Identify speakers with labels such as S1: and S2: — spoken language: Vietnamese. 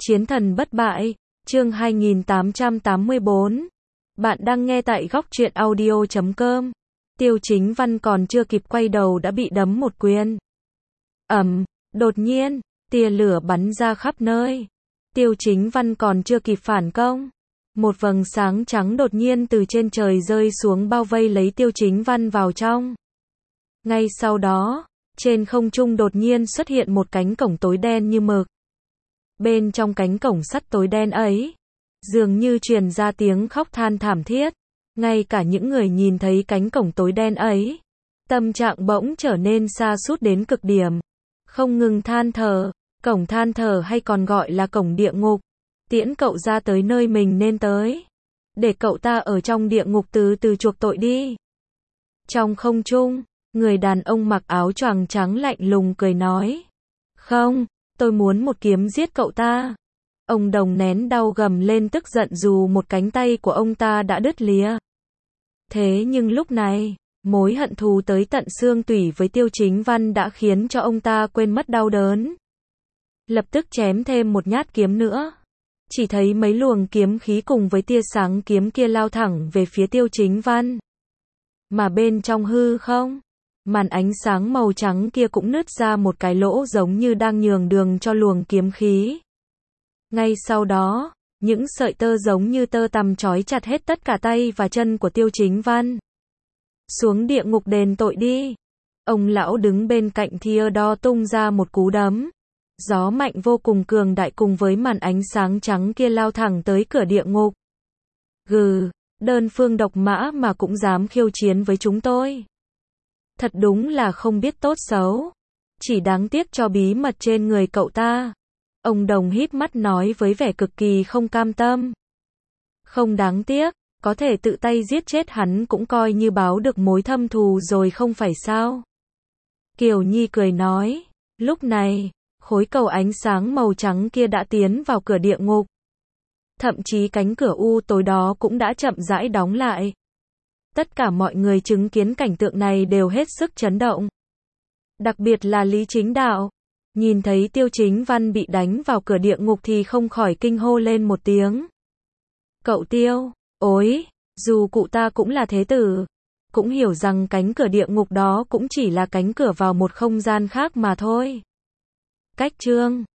S1: Chiến thần bất bại, chương 2884. Bạn đang nghe tại góc truyện audio.com. Tiêu Chính Văn còn chưa kịp quay đầu đã bị đấm một quyền. Đột nhiên, tia lửa bắn ra khắp nơi. Tiêu Chính Văn còn chưa kịp phản công. Một vầng sáng trắng đột nhiên từ trên trời rơi xuống bao vây lấy Tiêu Chính Văn vào trong. Ngay sau đó, trên không trung đột nhiên xuất hiện một cánh cổng tối đen như mực. Bên trong cánh cổng sắt tối đen ấy, dường như truyền ra tiếng khóc than thảm thiết. Ngay cả những người nhìn thấy cánh cổng tối đen ấy, tâm trạng bỗng trở nên sa sút đến cực điểm. Không ngừng than thở, cổng than thở hay còn gọi là cổng địa ngục, tiễn cậu ra tới nơi mình nên tới. Để cậu ta ở trong địa ngục từ từ chuộc tội đi. Trong không trung, người đàn ông mặc áo choàng trắng lạnh lùng cười nói. Không, tôi muốn một kiếm giết cậu ta. Ông Đồng nén đau gầm lên tức giận dù một cánh tay của ông ta đã đứt lìa. Thế nhưng lúc này, mối hận thù tới tận xương tủy với Tiêu Chính Văn đã khiến cho ông ta quên mất đau đớn. Lập tức chém thêm một nhát kiếm nữa. Chỉ thấy mấy luồng kiếm khí cùng với tia sáng kiếm kia lao thẳng về phía Tiêu Chính Văn. Mà bên trong hư không, màn ánh sáng màu trắng kia cũng nứt ra một cái lỗ giống như đang nhường đường cho luồng kiếm khí. Ngay sau đó, những sợi tơ giống như tơ tằm trói chặt hết tất cả tay và chân của Tiêu Chính Văn. Xuống địa ngục đền tội đi. Ông lão đứng bên cạnh Theodore tung ra một cú đấm. Gió mạnh vô cùng cường đại cùng với màn ánh sáng trắng kia lao thẳng tới cửa địa ngục. Gừ, đơn phương độc mã mà cũng dám khiêu chiến với chúng tôi. Thật đúng là không biết tốt xấu. Chỉ đáng tiếc cho bí mật trên người cậu ta. Ông Đồng híp mắt nói với vẻ cực kỳ không cam tâm. Không đáng tiếc, có thể tự tay giết chết hắn cũng coi như báo được mối thâm thù rồi không phải sao? Kiều Nhi cười nói. Lúc này, khối cầu ánh sáng màu trắng kia đã tiến vào cửa địa ngục. Thậm chí cánh cửa u tối đó cũng đã chậm rãi đóng lại. Tất cả mọi người chứng kiến cảnh tượng này đều hết sức chấn động. Đặc biệt là Lý Chính Đạo. Nhìn thấy Tiêu Chính Văn bị đánh vào cửa địa ngục thì không khỏi kinh hô lên một tiếng. Cậu Tiêu, ối, dù cụ ta cũng là thế tử, cũng hiểu rằng cánh cửa địa ngục đó cũng chỉ là cánh cửa vào một không gian khác mà thôi. Cách chương